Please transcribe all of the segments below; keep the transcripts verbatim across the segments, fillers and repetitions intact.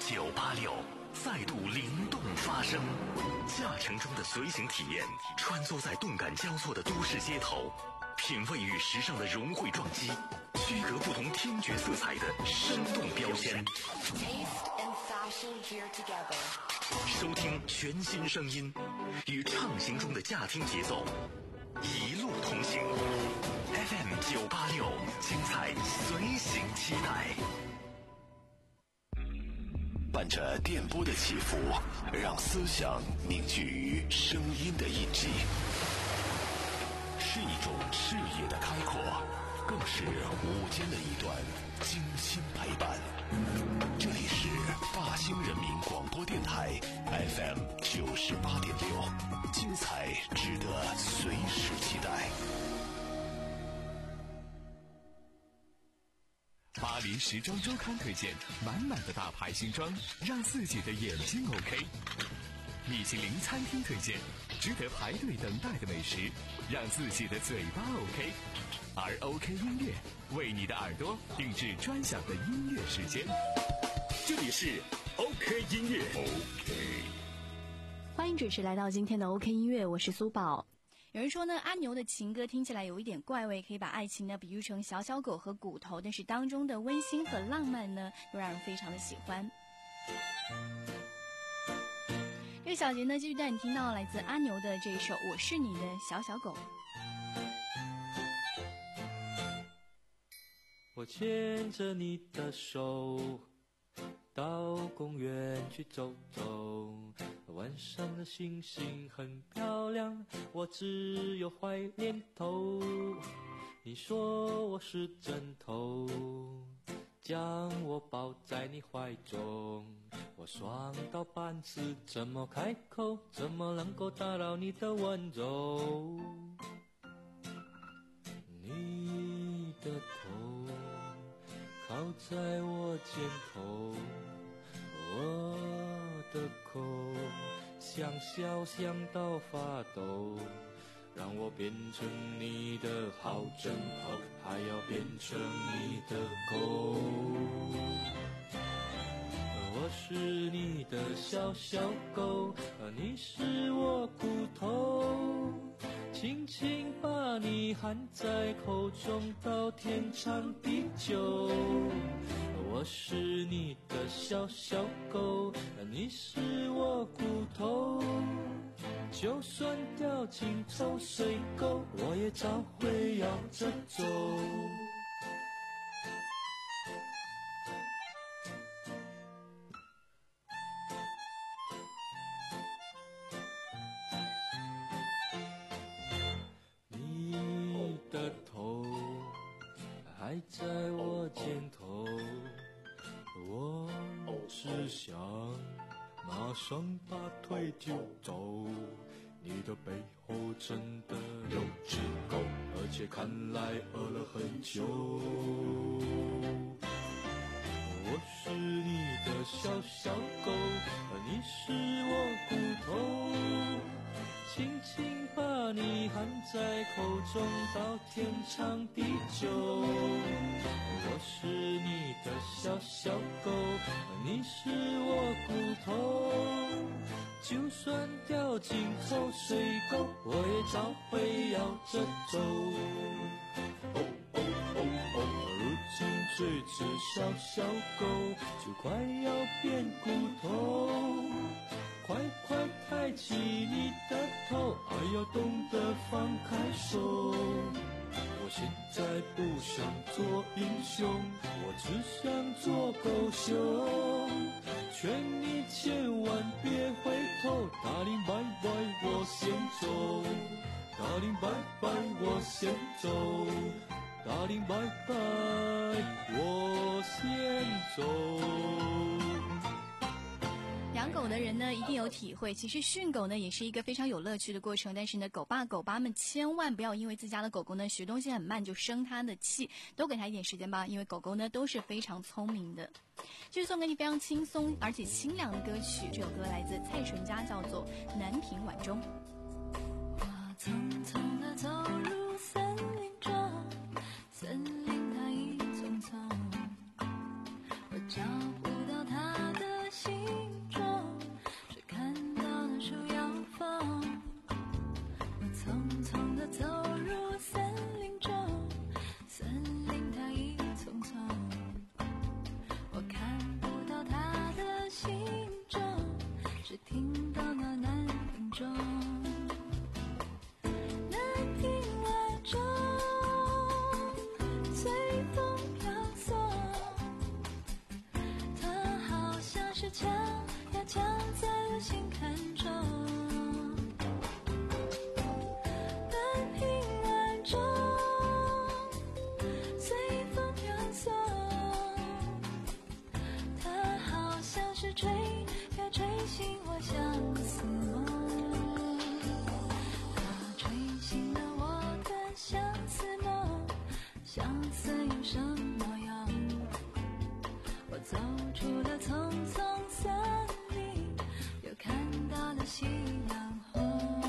九八六再度灵动发声，驾乘中的随行体验，穿梭在动感交错的都市街头，品味与时尚的融汇撞击，区隔不同听觉色彩的生动标签。收听全新声音，与畅行中的驾听节奏，一路同行。F M 九八六，精彩随行期待。 伴着电波的起伏，让思想凝聚于声音的印记，是一种视野的开阔，更是午间的一段精心陪伴。这里是大兴人民广播电台 F M 九十八点六，精彩值得随时期待。 巴黎时装周刊推荐满满的大牌新装，让自己的眼睛 OK。米其林餐厅推荐值得排队等待的美食，让自己的嘴巴 OK。而 OK 音乐为你的耳朵定制专享的音乐时间。这里是 OK 音乐 OK。 欢迎准时来到今天的 OK 音乐，我是苏宝。有人说呢，阿牛的情歌听起来有一点怪味，可以把爱情呢比喻成小小狗和骨头，但是当中的温馨和浪漫呢又让人非常的喜欢。这个小节呢继续带你听到来自阿牛的这一首我是你的小小狗。 我牵着你的手到公园去走走，晚上的星星很漂亮，我只有坏念头。你说我是枕头，将我抱在你怀中，我爽到半死，怎么开口，怎么能够打扰你的温柔？你的头靠在我肩头，我的口想笑想到发抖，让我变成你的好枕头，还要变成你的狗。我是你的小小狗，你是我骨头，轻轻把你含在口中，到天长地久。我是你的小小狗，你是我骨头，就算掉进臭水沟，我也找回绕着走。你的头还在我肩头，我只想马上拔腿就走，你的背后真的有只狗，而且看来饿了很久。我是你的小小狗，你是我骨头，轻轻把你含在口中，到天长地久。我是你的小小狗，你是我骨头，就算掉进臭水沟，我也找回绕着走。哦哦哦哦，如今这只小小狗就快要变骨头，快快抬起你的头，还要懂得放开手。我现在不想做英雄，我只想做狗熊，劝你千万别回头，达令拜拜我先走，达令拜拜我先走，达令拜拜我先走。 养狗的人呢一定有体会，其实训狗呢也是一个非常有乐趣的过程，但是呢狗爸狗爸们千万不要因为自家的狗狗呢学东西很慢就生它的气，多给它一点时间吧，因为狗狗呢都是非常聪明的。继续送给你非常轻松而且清凉的歌曲，这首歌来自蔡淳佳，叫做南屏晚钟。 我匆匆地走入森林中，森林它一丛丛，我找不到它的是墙，要墙在我心坎中。南屏晚钟，随风飘送，它好像是吹，要吹醒我相思梦。它吹醒了我的相思梦，相思有什么用？我走出了丛丛森林，又看到了夕阳红。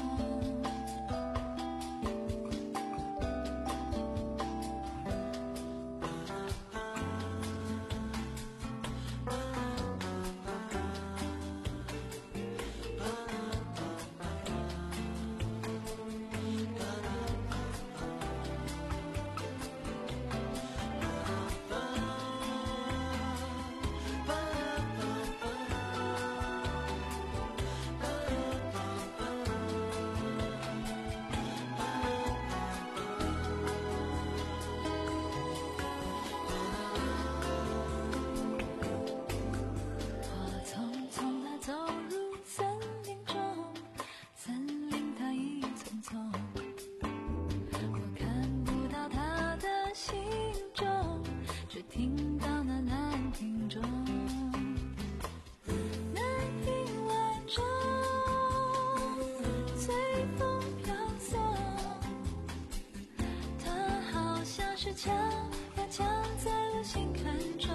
墙要墙在我心坎中，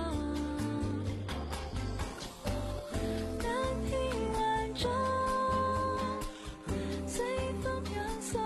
南屏晚钟，随风飘送，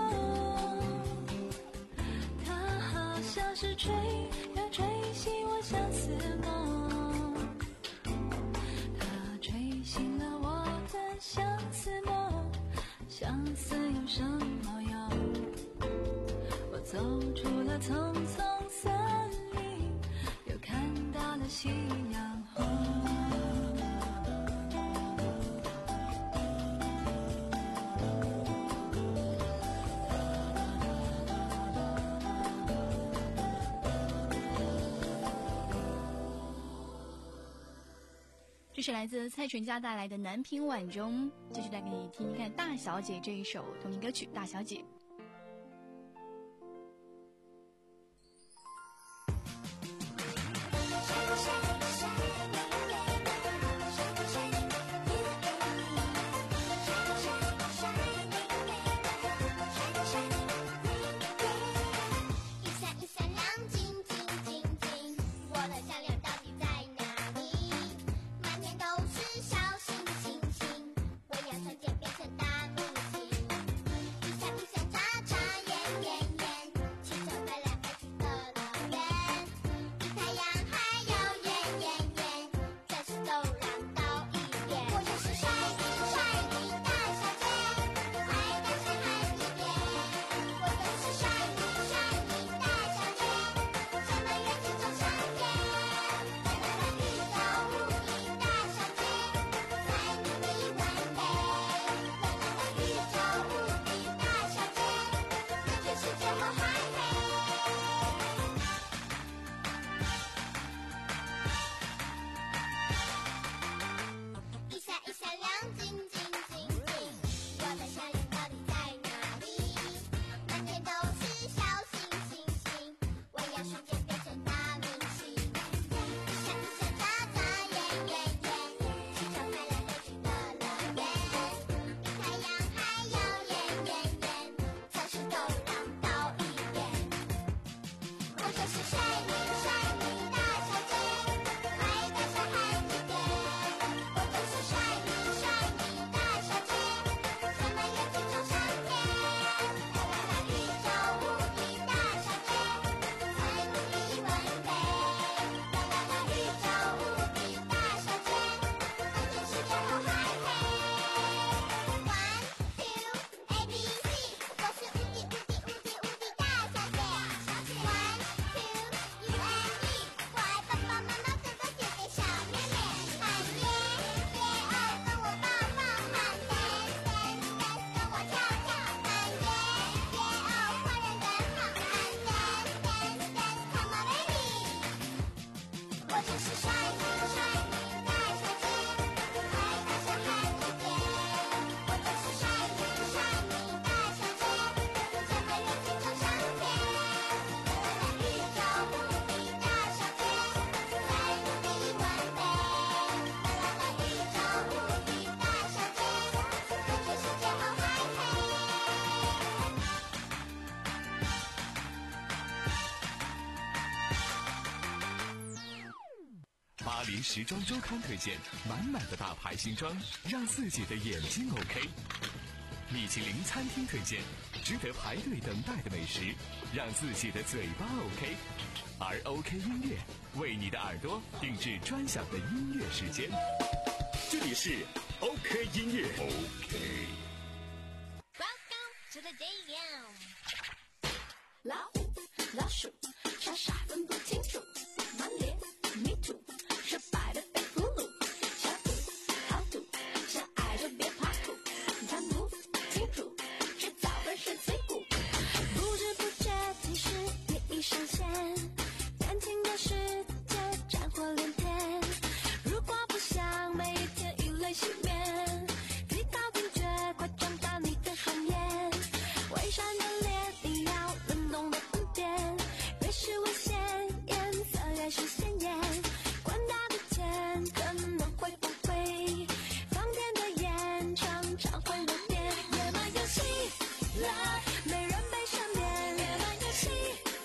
它好像是吹，要吹醒我相思梦。它吹醒了我的相思梦，相思有什么用？我走出了丛丛森林，又看到了夕阳红。 这是来自蔡淳佳带来的《南屏晚钟》，继续带给你听听看大小姐这一首同名歌曲《大小姐》。 巴黎时装周刊推荐满满的大牌新装，让自己的眼睛 OK。米其林餐厅推荐值得排队等待的美食，让自己的嘴巴 OK。而 OK 音乐为你的耳朵定制专享的音乐时间。 这里是 OK 音乐 OK。 Welcome to the day. 老虎、老鼠，傻傻分不清楚，满脸泥土，失败的被俘虏，小土、好土，想爱就别怕苦，看不清楚，迟早会是脆骨。不知不觉，其实也已上线，感情的世界战火连天。如果不想每一天以泪洗面，提高警觉，快张大你的双眼，伪善的脸你要冷冻的分辨，越是危险，颜色越是鲜艳，管大的钱可能会不会，放电的眼常常会漏电。野蛮游戏来，没人被赦免。野蛮游戏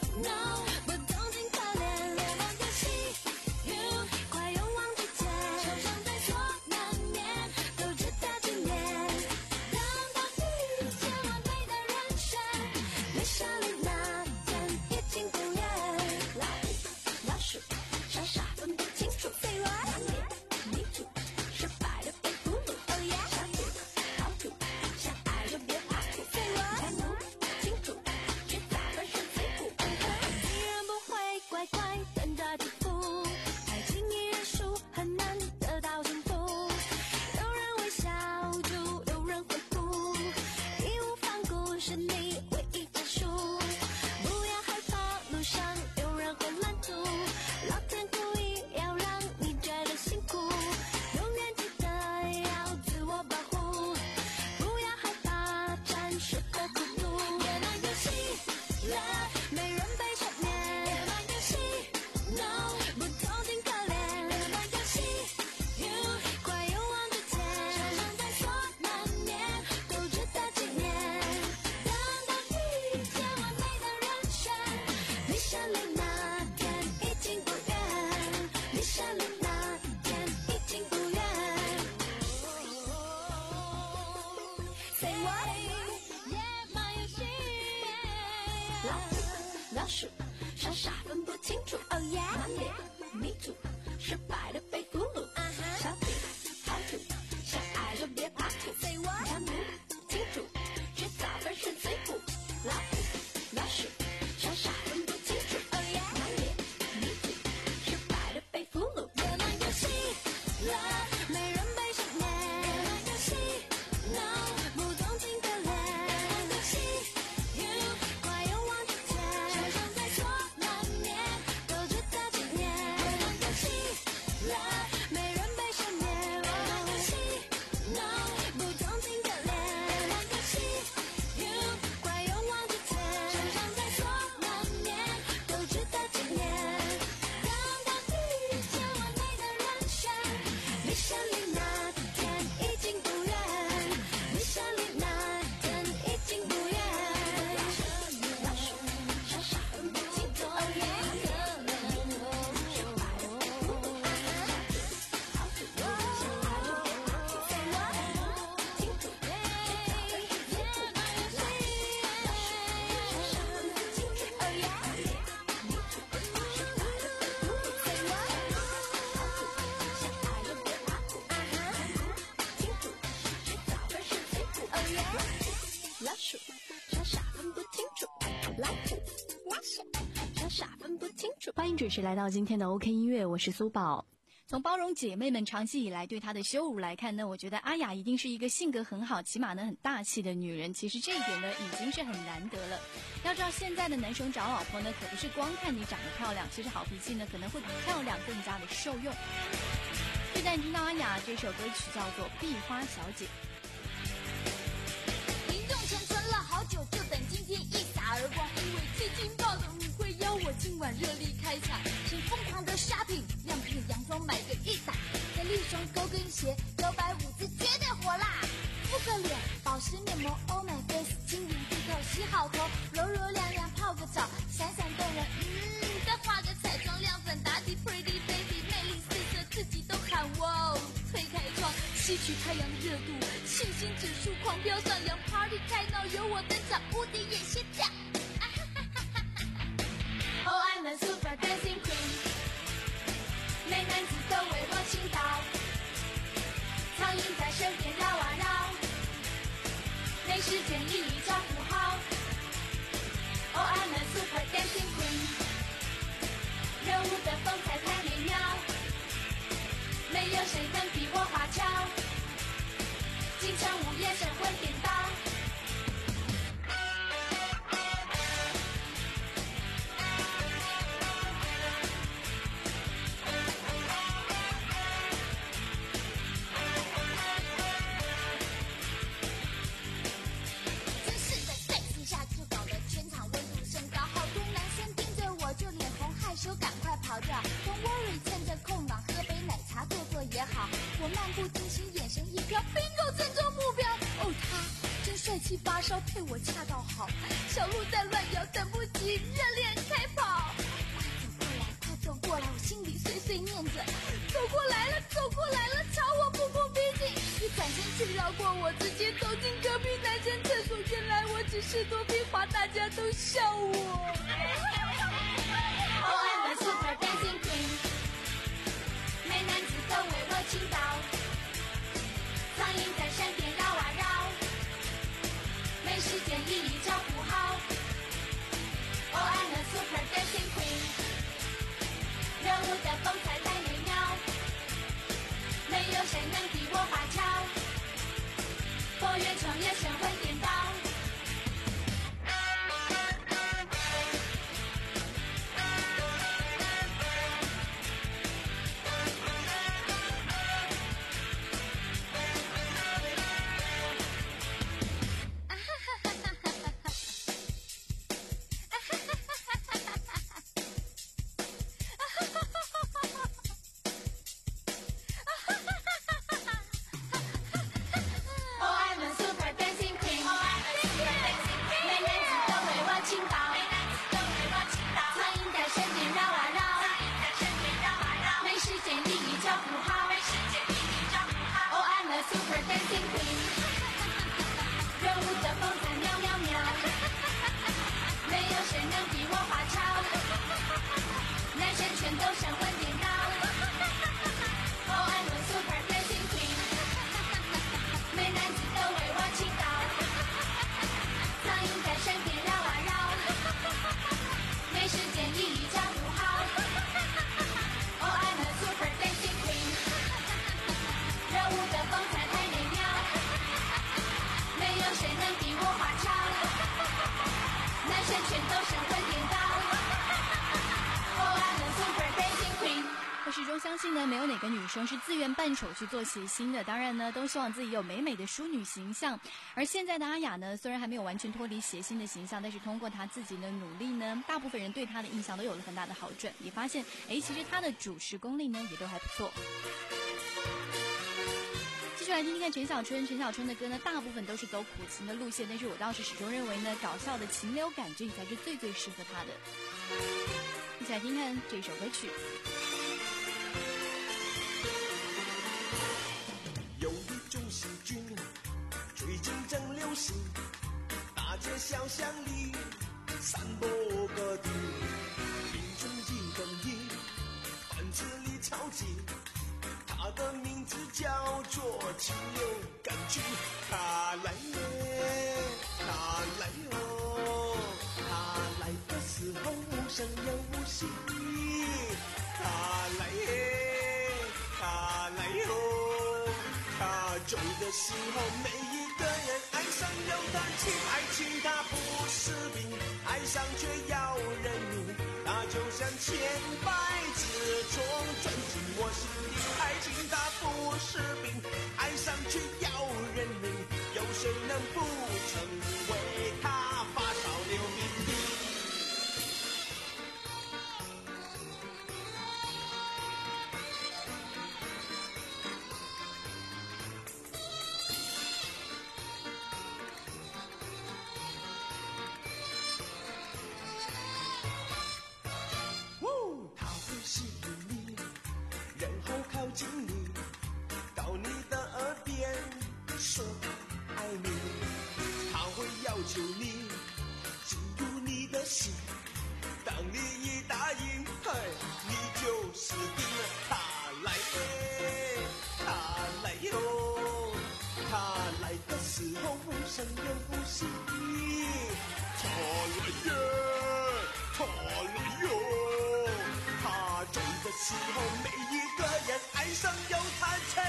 No， 不动静可怜。野蛮游戏 You， 快勇往直前，受伤在所难免，都值得纪念。当当遇见完美的人选，没想你那天已经不远。老虎、老鼠，傻傻分不清楚，满脸泥土，失败的被俘虏。Oh yeah， 小土、好土，想爱就别怕苦，看不清楚，迟早会是脆骨。女人不会乖乖等着祝福，太轻易认输，很难得到幸福。有人微笑就有人会哭，义无反顾是你唯一的输。不要害怕，路上有人会拦阻，老天故意要让你觉得辛苦，永远记得要自我保护，不要害怕暂时的孤独。野蛮游戏来，没人被赦免。野蛮游戏 No， 不动静可怜。野蛮游戏 You， 快勇往直前，受伤在所难免，都值得纪念。当当遇见完美的人选，你胜利那天已经不远，你胜利那天已经不远。Say what？ 野蛮游戏，老虎、老鼠，傻傻分不清楚。Oh yeah， 满脸泥土，失败的被俘虏。小土、好土，想爱就别怕苦。Say what？ 看不清楚，迟早会是脆骨。老虎、老鼠，傻傻分不清楚。Oh yeah， 满脸泥土，失败的被俘虏。野蛮游戏来，没人被赦免。野蛮游戏 No， 不动静可怜。野蛮游戏 You， 快勇往直前，受伤在所难免，都值得纪念。野蛮游戏来，没人被赦免。野蛮游戏 No， 不动静可怜。野蛮游戏 You， 快勇往直前，受伤在所难免，都值得纪念。当当遇见完美的人选，你胜利那天已经不远，你胜利那天已经不远。老鼠、傻傻分不清楚。Oh yeah， 失败的被俘虏。好土、想爱就别怕苦。Say what？ 清楚，迟早会是脆骨。老鼠、傻傻分不清楚。Oh yeah， 泥土，失败的被俘虏。Say what？ 好土、想爱就别怕苦。清楚，迟早会是脆骨。Oh yeah， 老鼠、傻傻分不清楚。老虎、老鼠，傻傻分不清楚。 欢迎准时来到今天的 OK 音乐，我是苏宝。从包容姐妹们长期以来对她的羞辱来看呢，我觉得阿雅一定是一个性格很好，起码呢很大气的女人。其实这一点呢已经是很难得了。要知道现在的男生找老婆呢，可不是光看你长得漂亮，其实好脾气呢可能会比漂亮更加的受用。现在你听到阿雅这首歌曲叫做《壁花小姐》。 零用钱存了好久，就等今天一洒而光。因为最劲爆的舞会邀我今晚热力开场，先疯狂的 shopping， 亮片洋装买个一打，再立双高跟鞋，摇摆舞姿绝对火辣。敷个脸，保湿面膜 ，Oh my face， 晶莹剔透，洗好头，柔柔亮亮泡个澡，闪闪动人，嗯，再画个彩妆亮粉打底 ，Pretty baby， 魅力四吸取太阳的热度，信心指数狂飙上扬 ，Party 开闹有我登场，无敌也心跳。Oh I'm a super dancing queen， 美男子都为我倾倒，苍蝇在身边绕啊绕，没时间理你找符号。Oh I'm a super dancing queen， 热舞的风采太美妙，没有谁能比我花俏，京城午夜神魂颠倒。真是的，再次下就搞得全场温度升高，好多男生盯着我就脸红害羞，赶快跑掉。Don't worry， 趁着空档喝杯奶茶坐坐也好。我漫不经心，眼神一飘 ，bingo 正中目标。哦，他真帅气发烧，配我恰到好。小鹿在乱摇，等不及热恋开跑。快走过来，快走过来，我心里碎碎念着，走过来了，走过来了，朝我步步逼近。一转身却绕过我，直接走进隔壁男生厕所。原来我只是躲避滑，大家都笑我。Oh I'm a super dancing queen， 美男子都为我倾倒，苍蝇在身边绕啊绕，没时间理你找符号。Oh I'm a super dancing queen， 热舞的风采太美妙，没有谁能比我花俏，佛缘创业神魂颠倒。我始终相信呢，没有哪个女生是自愿扮丑去做谐星的。当然呢，都希望自己有美美的淑女形象。而现在的阿雅呢，虽然还没有完全脱离谐星的形象，但是通过她自己的努力呢，大部分人对她的印象都有了很大的好转。也发现，哎，其实她的主持功力呢，也都还不错。继续来听听看陈小春，陈小春的歌呢，大部分都是走苦情的路线，但是我倒是始终认为呢，搞笑的情流感这才是最最适合他的。一起来听看这首歌曲。 有一种细菌，最近正流行，大街小巷里散播各地，病虫一更一，班次里超级。它的名字叫做禽流感菌，它来耶，它来哦，它来的时候无声又无息，它来耶，它来哦，它走的时候每一个人爱上有它情，爱情它不是病，爱上却要人命，它就像千百只虫钻进我心里。爱情它不是病，爱上却要人命，有谁能不成为它发烧流鼻涕？哦，它会吸引你，然后靠近你，到你的耳朵。 说爱你，他会要求你进入你的心。当你一答应，嘿，你就死定了。他来耶，他来哟，他来的时候无声又无息。他来耶，他来哟，他走的时候，每一个人爱上又叹气。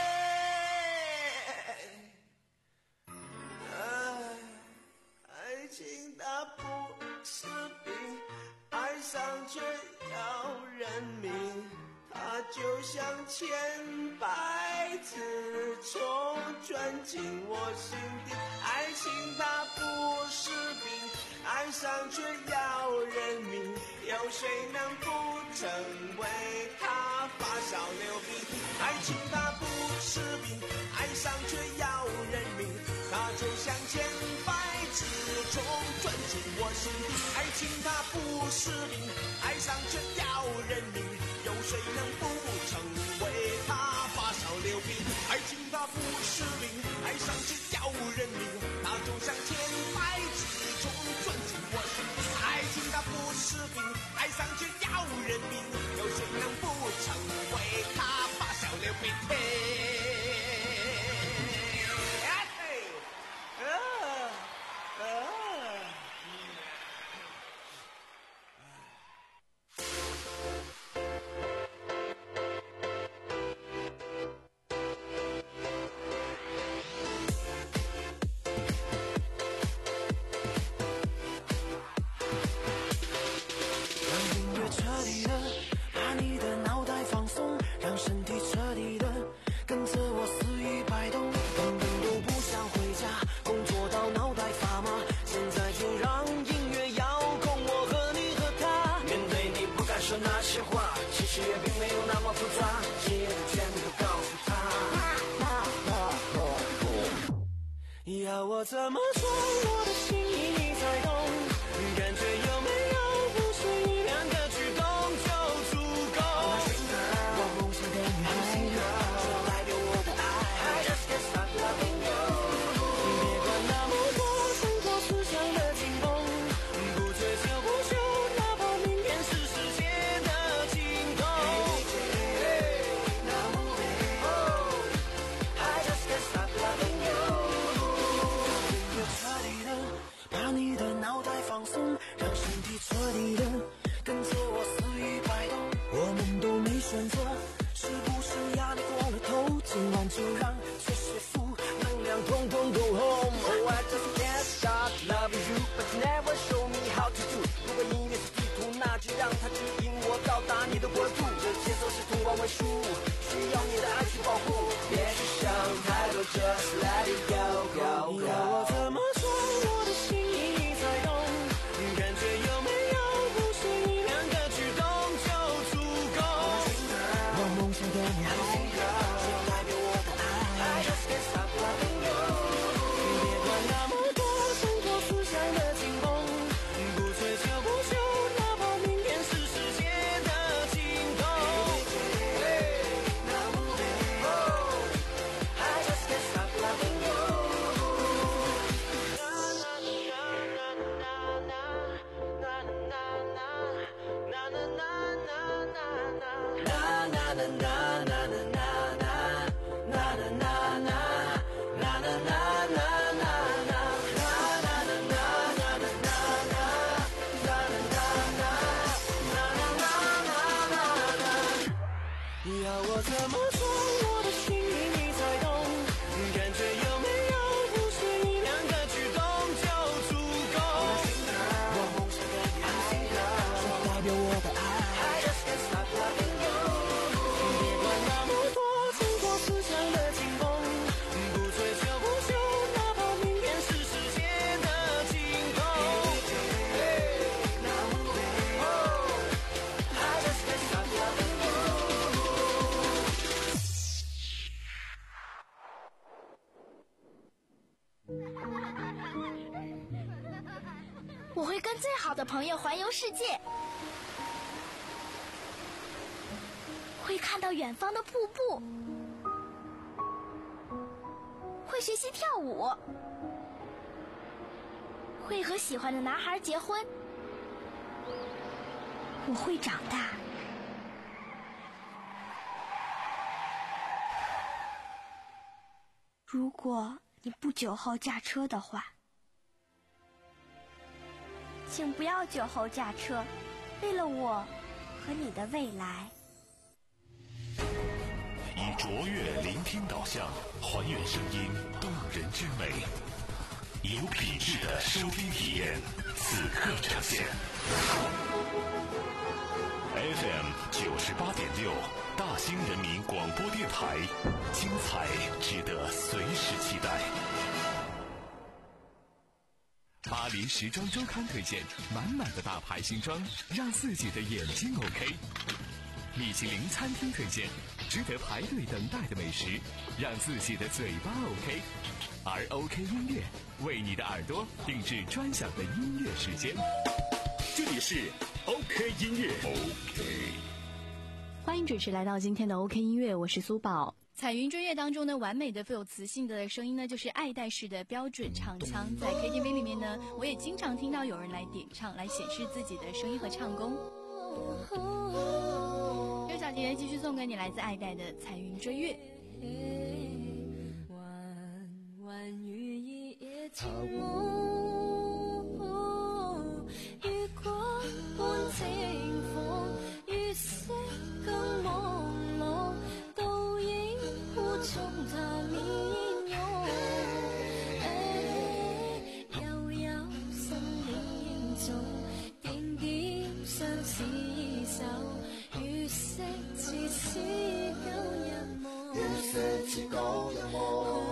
爱情它不是病，爱上却要人命，它就像千百次虫钻进我心底。爱情它不是病，爱上却要人命，有谁能不成为它发烧流鼻涕？爱情它不是病，爱上却要人命，它就像千百次虫钻进我心底。爱情它不是病，爱上却要人命，有谁能不成为它发烧流鼻涕？爱情它不是病，爱上却要人命，它就像千百次虫钻进我心底。爱情它不是病，爱上却要人命，有谁能不成为它发烧流鼻涕？ 要我怎么说我的心意你才懂，感觉有没有不是一两个举动就足够。我梦想的女孩，就代表我的爱 I just can't stop loving you。 别管那么多生活思想的紧绷，不追求不休，哪怕明天是世界的尽头。I just can't stop loving you。彻底的把你的脑袋放松，让身体彻底的跟着我肆意摆动。我们都没选择，是不是压力过了头？今晚就让这些负能量统统go home。 Oh I just can't stop loving you but you never show me how to do。 如果音乐是地图，那就让它指引我到达你的国度。这节奏是通关文书，需要你的爱去保护。别去想太多 just let it go go go。 要我怎么说我的心意你才懂，感觉有没有不是一两个举动就足够。我梦想的女孩，就代表我的爱 I just can't stop loving you。 别管那么多生活思想的紧绷，不追求不休，哪怕明天是世界的尽头。I just can't stop loving you。 要我怎么说我的心意你才懂，感觉有没有不是一两个举动就足够。我梦想的女孩，就代表我的爱 I just can't stop loving you。 别管那么多生活思想的紧绷，不追求不休，哪怕明天是世界的尽头。I just can't stop loving you。 我会跟最好的朋友环游世界，会看到远方的瀑布， 会学习跳舞，会和喜欢的男孩结婚。我会长大。如果你不酒后驾车的话，请不要酒后驾车，为了我和你的未来。 以卓越聆听导向，还原声音动人之美，有品质的收听体验，此刻呈现。F M 九十八点六，大兴人民广播电台，精彩值得随时期待。 巴黎时装周刊推荐，满满的大牌新装，让自己的眼睛 OK。米其林餐厅推荐，值得排队等待的美食，让自己的嘴巴 OK。而 OK 音乐为你的耳朵定制专享的音乐时间。 这里是 OK 音乐 OK。 欢迎准时来到今天的 OK 音乐，我是苏宝。彩云追月当中呢，完美的富有磁性的声音呢，就是爱戴式的标准唱腔。在 K T V 里面呢，我也经常听到有人来点唱，来显示自己的声音和唱功。刘小杰继续送给你来自爱戴的彩云追月。 弯弯雨一夜情浓，月光伴清風，月色更朦朧，倒影捕捉他面容。悠悠生命中，點點相廝守，月色似似舊日夢，月色似舊日夢。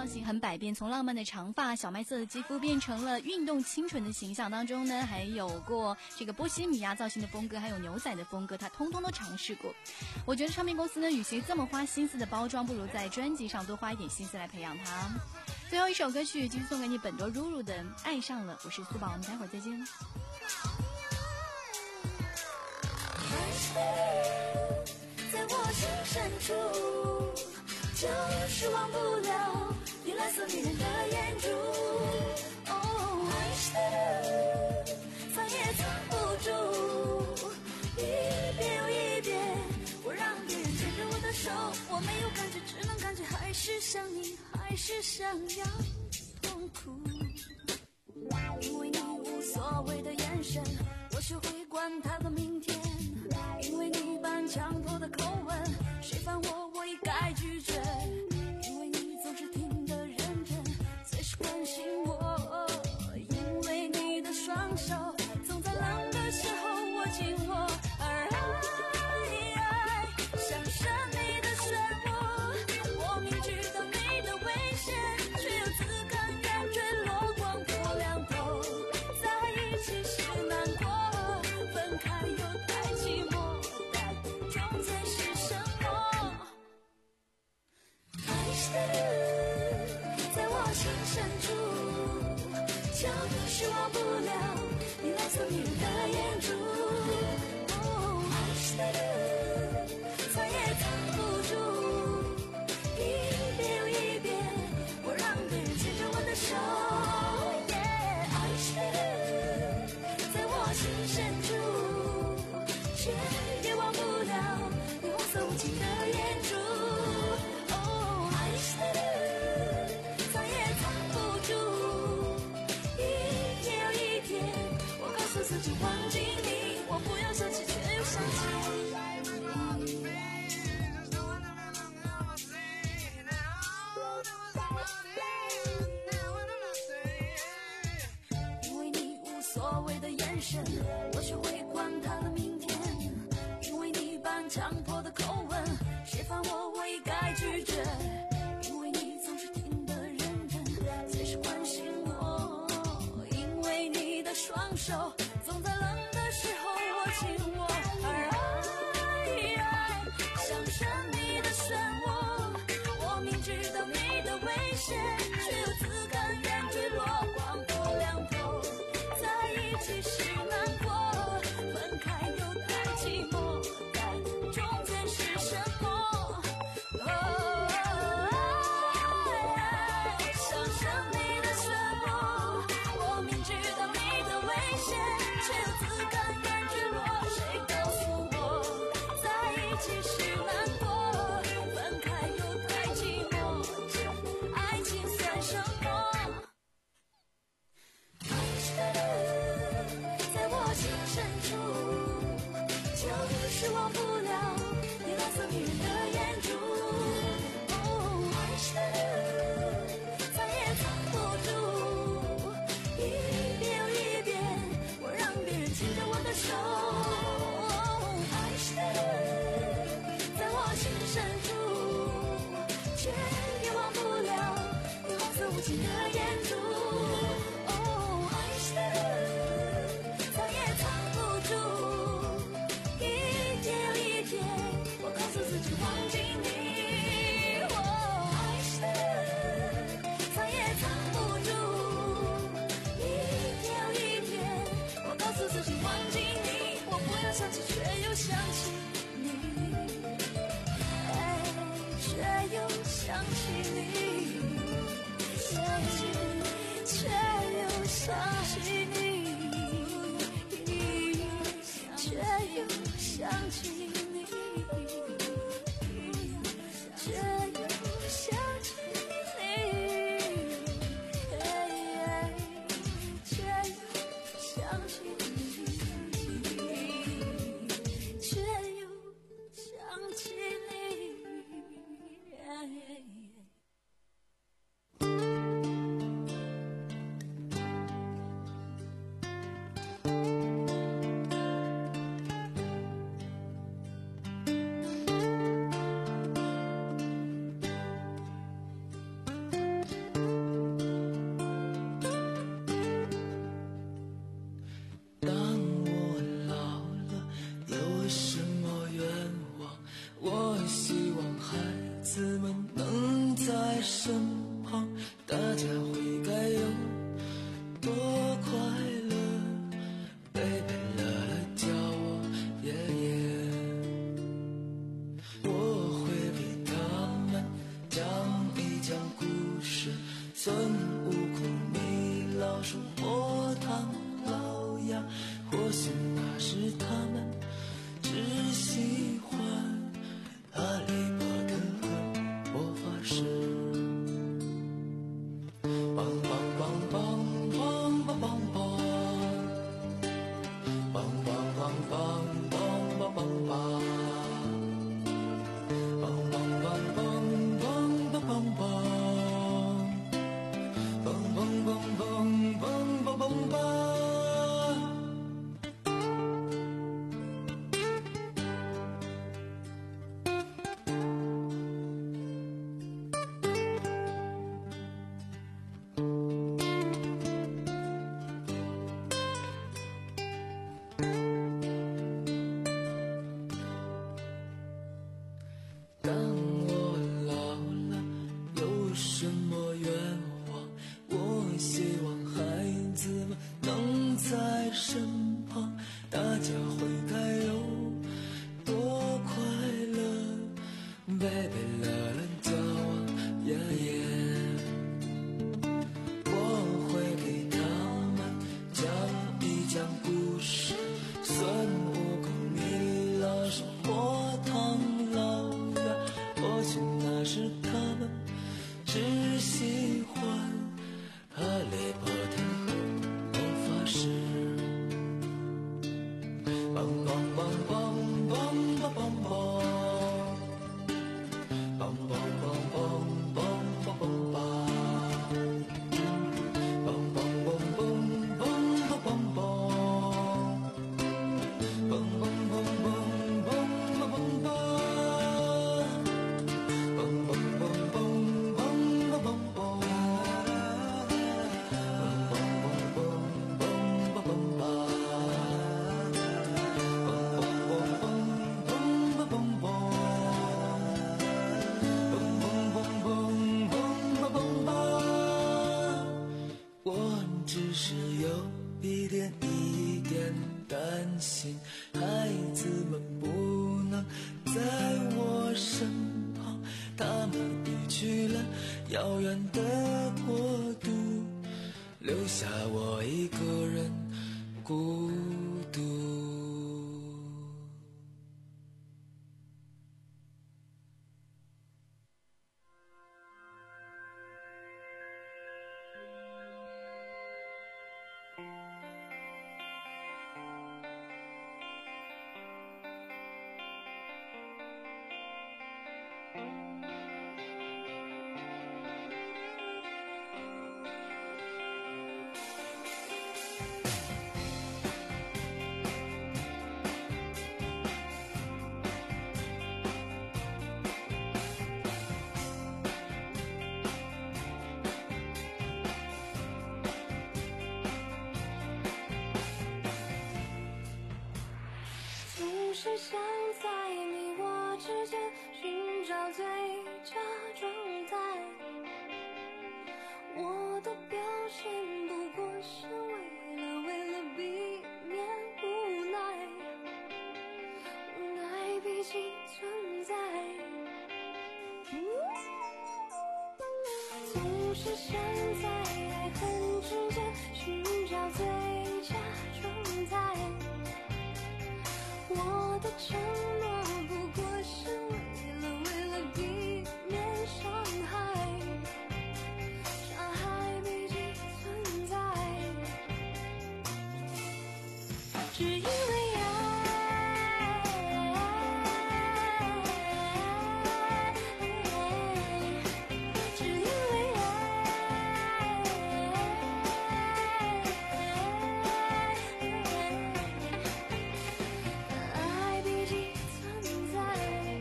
造型很百变，从浪漫的长发、小麦色的肌肤变成了运动清纯的形象。当中呢，还有过这个波西米亚造型的风格，还有牛仔的风格，他通通都尝试过。我觉得唱片公司呢，与其这么花心思的包装，不如在专辑上多花一点心思来培养他。最后一首歌曲继续送给你本多如如的《爱上了》，我是苏宝，我们待会儿再见。 在我心深处，就是忘不了你蓝色迷人的眼珠。哦，爱是的，藏也藏不住，一遍又一遍，我让别人牵着我的手，我没有感觉，只能感觉还是想你，还是想要痛苦。因为你无所谓的眼神，我学会管他的明天。因为你般强迫的口吻，谁烦我我一概拒绝。因为你总是听得认真，随时关心我。因为你的双手总在冷的时候握紧我，而爱像神秘的漩涡。我明知道你的危险，却又自甘愿坠落光破两头。在一起是难过，分开又太寂寞。中间是什么？爱是在我心深处，就是忘不了你蓝色迷人的眼珠。哦，爱是藏也藏不住，一遍又一遍，我让别人牵着我的手。Yeah， 爱是在我心深处，却也忘不了你红色无情的眼珠。哦，爱是藏也藏不住，一天又一天，我告诉自己忘记你，我不要想起却又想起。因为你无所谓的眼神，我学会管他的明天。因为你般强迫的口吻，谁烦我我一概拒绝。因为你总是听得认真，随时关心我。因为你的双手总在冷的时候握紧我，而爱像神秘的漩涡。我明知道你的危险，却又自甘愿坠落光破两头。在一起是难过，分开又太寂寞，但中间是什么？哦，像神秘的漩涡。我明知道你的危险，却又自甘愿坠落。谁告诉我，在一起是难过，分开又太寂寞，这爱情算什么？爱是在我心深处，就是忘不了你蓝色迷人的眼珠。哦，爱是藏也藏不住，一遍又一遍，我让别人牵着我的手。爱是在我心深处，却也忘不了你红色无情的眼珠。哦，爱是藏也藏不住，一天又一天，我告诉自己忘记你。哦，爱是藏也藏不住，一天又一天，我告诉自己忘记你。我不要想起，却又想起你，哎，却又想起你，想起你，却又想起你，却又想起你，却又想起你，却又想起你，却又想起你。 子们能在身旁，大家会该有多快乐。贝贝乐乐叫我爷爷，我会给他们讲一讲故事，孙悟空、米老鼠、火唐老鸭，或许那时他们只喜欢哈利波特和魔法师。梆梆梆梆梆梆梆梆，梆梆梆梆梆梆梆梆，梆梆梆梆梆梆梆梆，梆梆梆梆梆梆梆梆。当我老了，有什么愿望？我希望孩子们能在身旁，大家会该有多快乐。贝贝乐乐叫我爷爷，我会给他们讲一讲故事，孙悟空、米老鼠、火唐老鸭，或许那时他们只喜欢哈利波特和魔法师。梆梆梆梆梆梆梆梆，梆梆梆梆梆梆梆梆，梆梆梆梆梆梆梆梆，梆梆梆梆梆梆梆梆。我只是有一点一点担心，孩子们不能在我身旁，他们已去了遥远的国度，留下我一个人孤独。 总是想在你我之间寻找最佳状态，我的表现不过是为了为了避免无奈，无奈毕竟存在。总是想在爱恨之间寻找最佳状态，我的承诺不过是为了为了避免伤害，伤害毕竟存在，只因为爱，只因为爱，爱毕竟存在，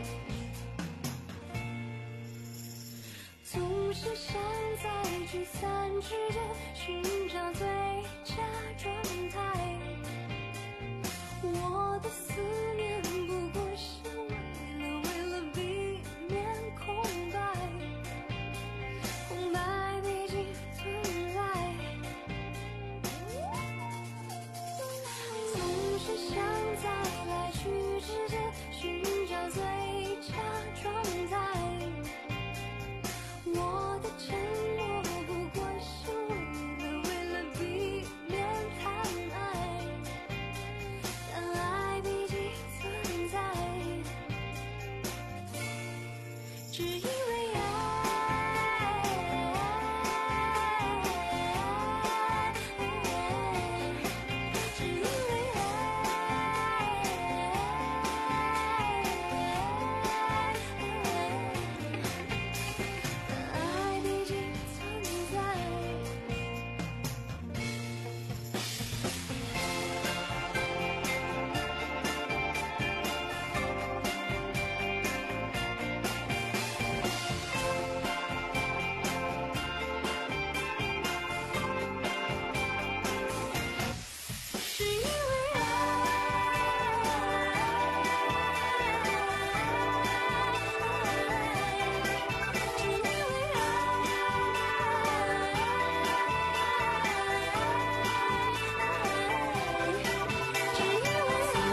总是想在聚散之间寻找最佳状态，我的思念不过是为了为了避免空只因为爱，只因为爱，爱毕竟藏在。只因为爱，只因为爱，只因为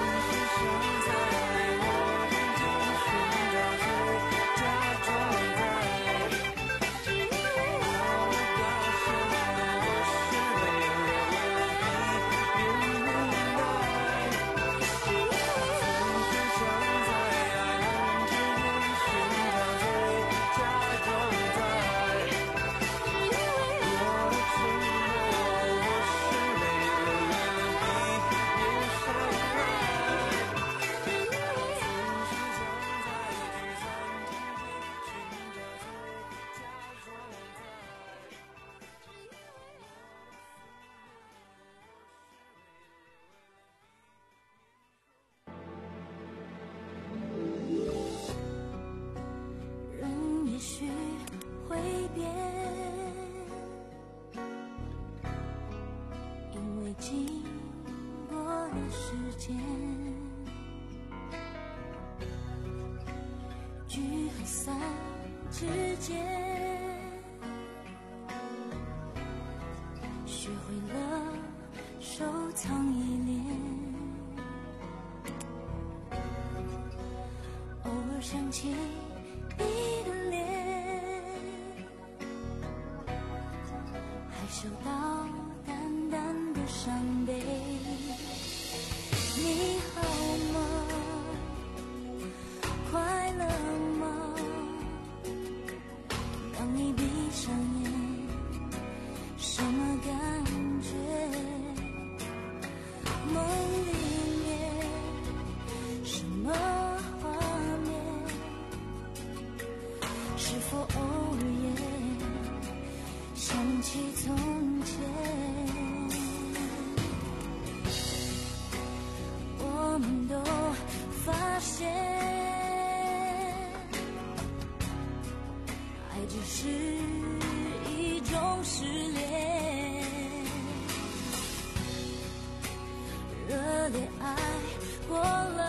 人也许会变，因为经过了时间，聚和散之间，学会了收藏依恋，偶尔想起你的脸，还嗅到淡淡的伤悲。你好吗？快乐吗？当你闭上眼，什么感觉？梦里面什么画面？是否偶尔也想起从前？我们都发现，爱只是一种失恋，热烈爱过了，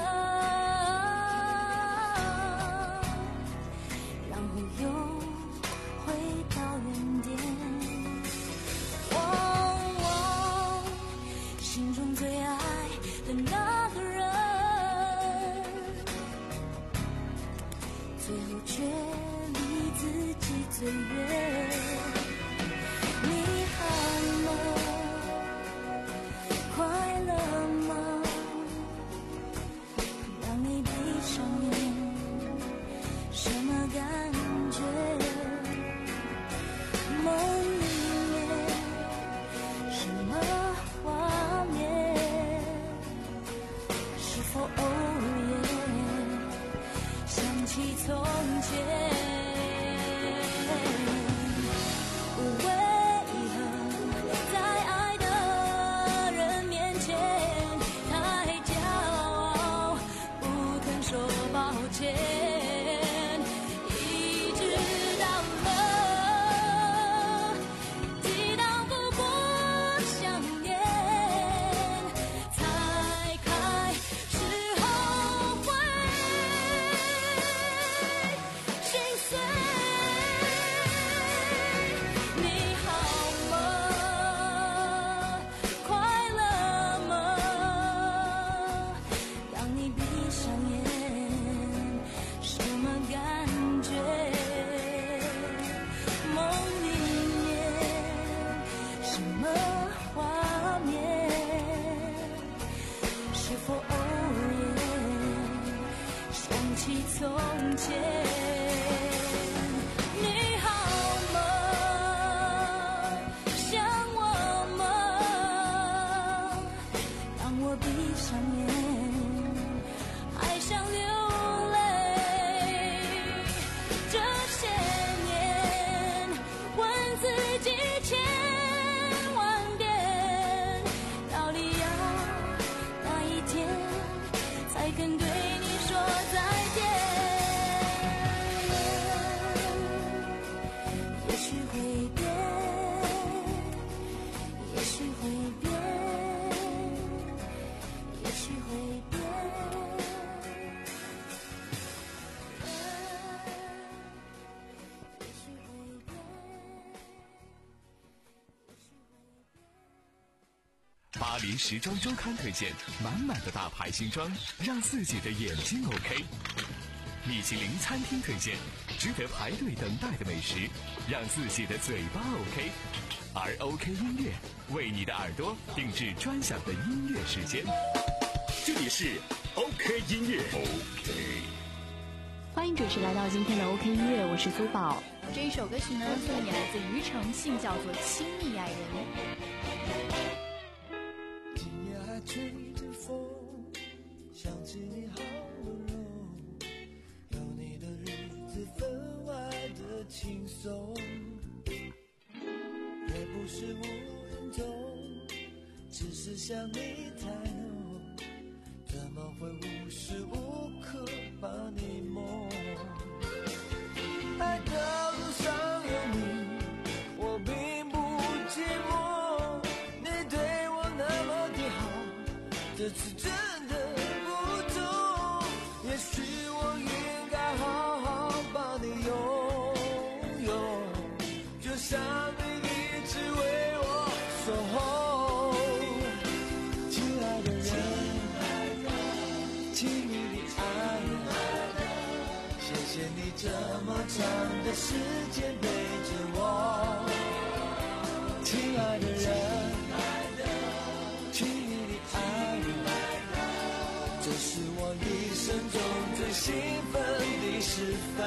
然后又回到原点。往往心中最爱的那个人，最后却离自己最远。你好吗？快乐吗？当你闭上眼，什么感觉？ 巴黎时装周刊推荐满满的大牌新装，让自己的眼睛 OK。米其林餐厅推荐值得排队等待的美食，让自己的嘴巴 OK。而 OK 音乐为你的耳朵定制专享的音乐时间。 这里是 OK 音乐 OK。 欢迎准时来到今天的 OK 音乐，我是苏宝。这一首歌曲呢，送给你来自庾澄庆，叫做《亲密爱人》。 今夜还吹着风，想起你好温柔，有你的日子分外的轻松，也不是无人懂，只是想你太浓，怎么会无时无刻把你梦？爱的路上有你，我并不寂寞，你对我那么的好，这次真的不同，也许我应该好好把你拥有，就像你一直为我守候。亲爱的人，亲密的爱人，谢谢你这么长的时间陪着我。亲爱的人，亲密的爱人，这是我一生中最兴奋的时分。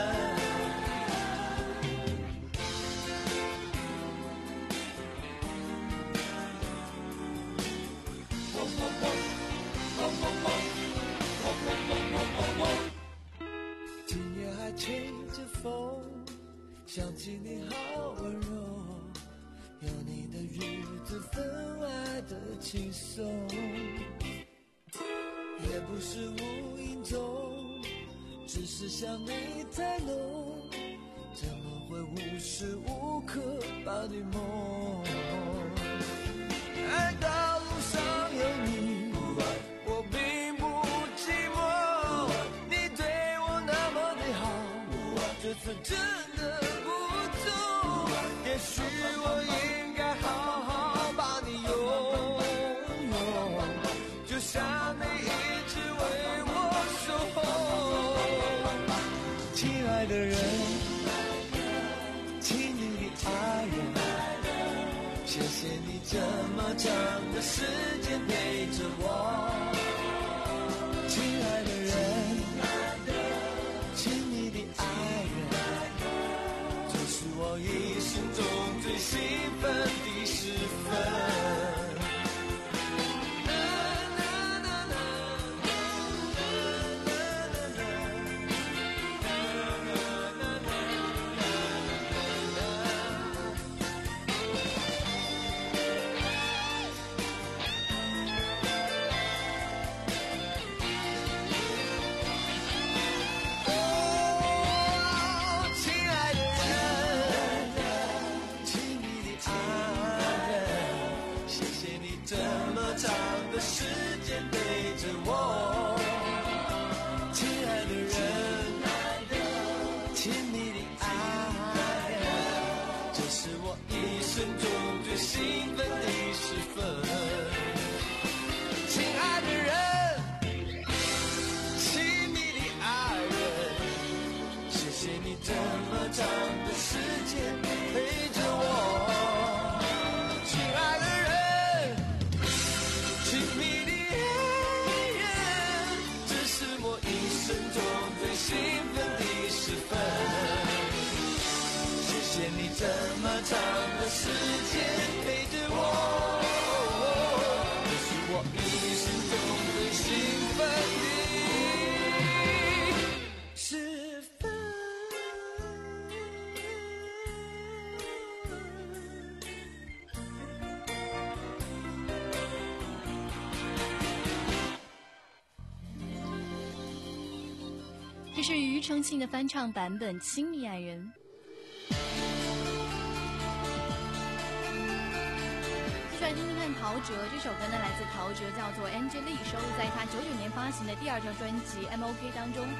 今夜还吹着风，想起你好温柔，有你的日子分外的轻松，也不是无影踪，只是想你太浓，怎么会无时无刻把你梦？爱到路上有你，我并不寂寞，你对我那么的好，这次真的不同，也许我应该好好把你拥有，就像你一直为我守候。亲爱的人，亲密的爱人，谢谢你这么长的时间陪着我。亲爱的人，亲密的爱人，这是我一生中最兴奋的时分。这么长的时间陪着我，这是我一生中最兴奋的时分。 这是庾澄庆的翻唱版本《亲密爱人》。再来听听看陶喆这首歌呢，来自陶喆，叫做《Angelique》，收录在他九九年发行的第二张专辑《M O K》当中。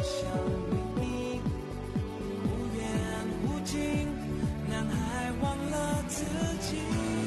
想你，无缘无尽，男孩忘了自己。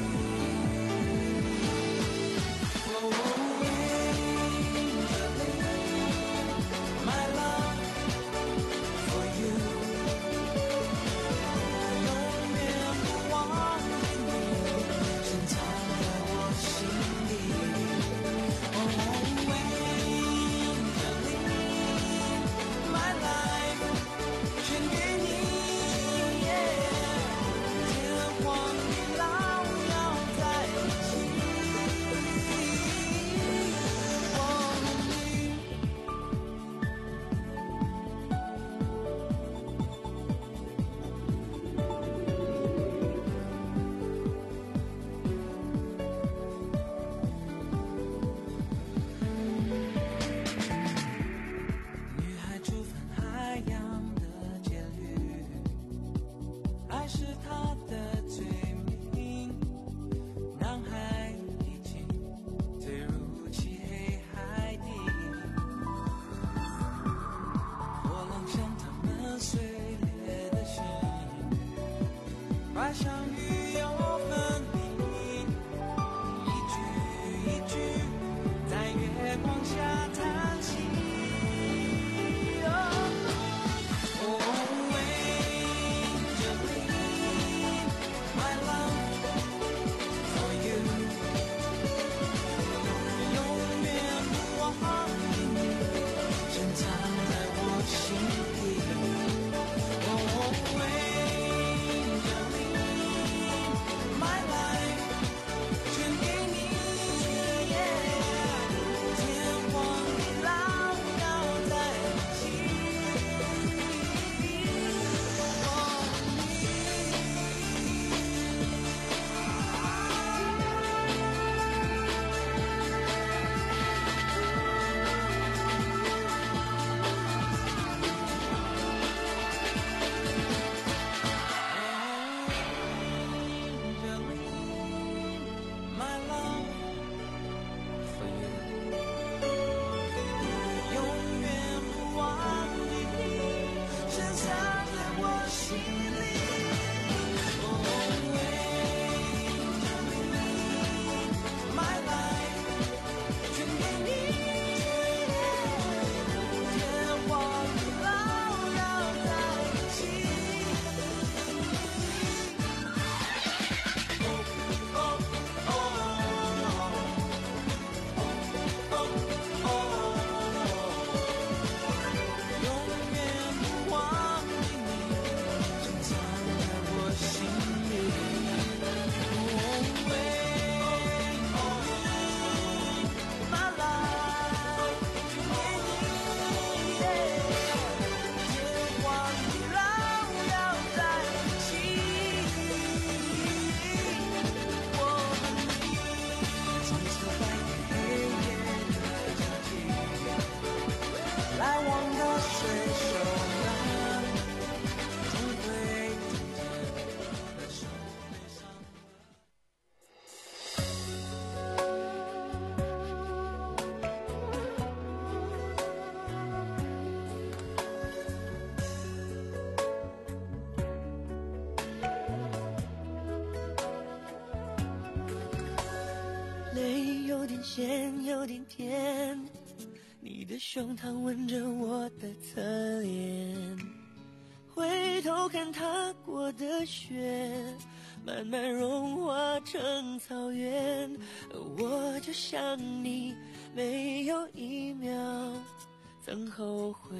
泪有点咸，有点甜，你的胸膛吻着我的侧脸，回头看踏过的雪，慢慢融化成草原，我就像你，没有一秒曾后悔。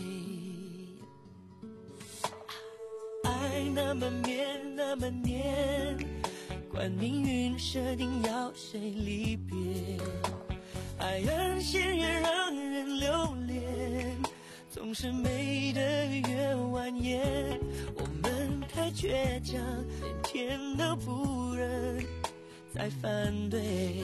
爱那么绵，那么黏，管命运设定要谁离别，爱很鲜艳让人留恋，总是美得越蜿蜒，我们太倔强，连天都不忍再反对，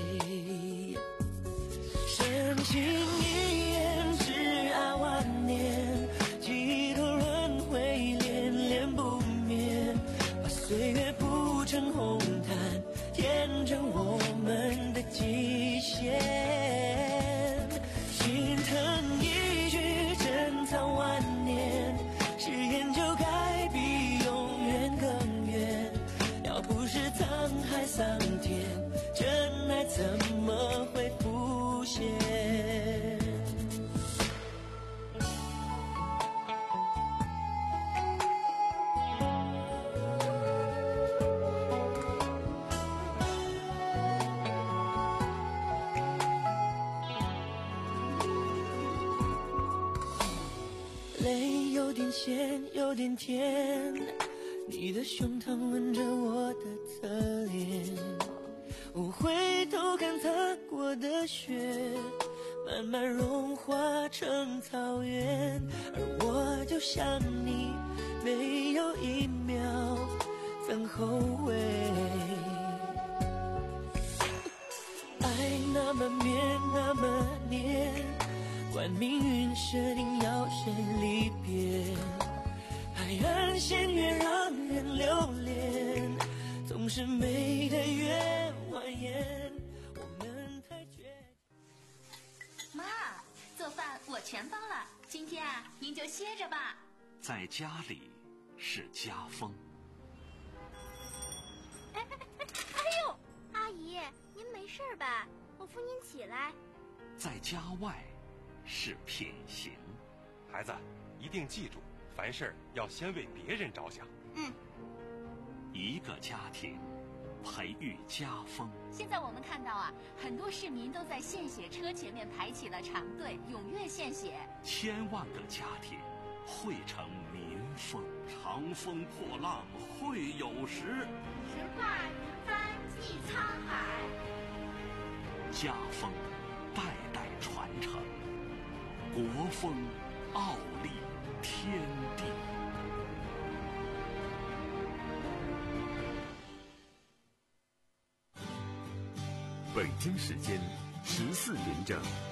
深情一眼只爱万年，几多轮回恋恋不灭，把岁月铺成红毯，填成我们的极限，心疼一句珍藏万咸有点甜，你的胸膛吻着我的侧脸，我回头看踏过的雪慢慢融化成草原，而我就像你没有一秒曾后悔。爱那么绵那么黏，管命运设定要谁离别，海岸线越让人留恋，总是美的越蜿蜒，我们太倔。 妈，做饭我全包了，今天啊您就歇着吧。 在家里是家风。 哎哎哎哎呦，阿姨，您没事吧？我扶您起来。 在家外是品行。 孩子，一定记住，凡事要先为别人着想。 嗯。 一个家庭培育家风。 现在我们看到啊，很多市民都在献血车前面排起了长队，踊跃献血。 千万个家庭汇成民风。长风破浪会有时， 直挂云帆济沧海。 家风代代传承，国风傲立天地。 北京时间十四点整。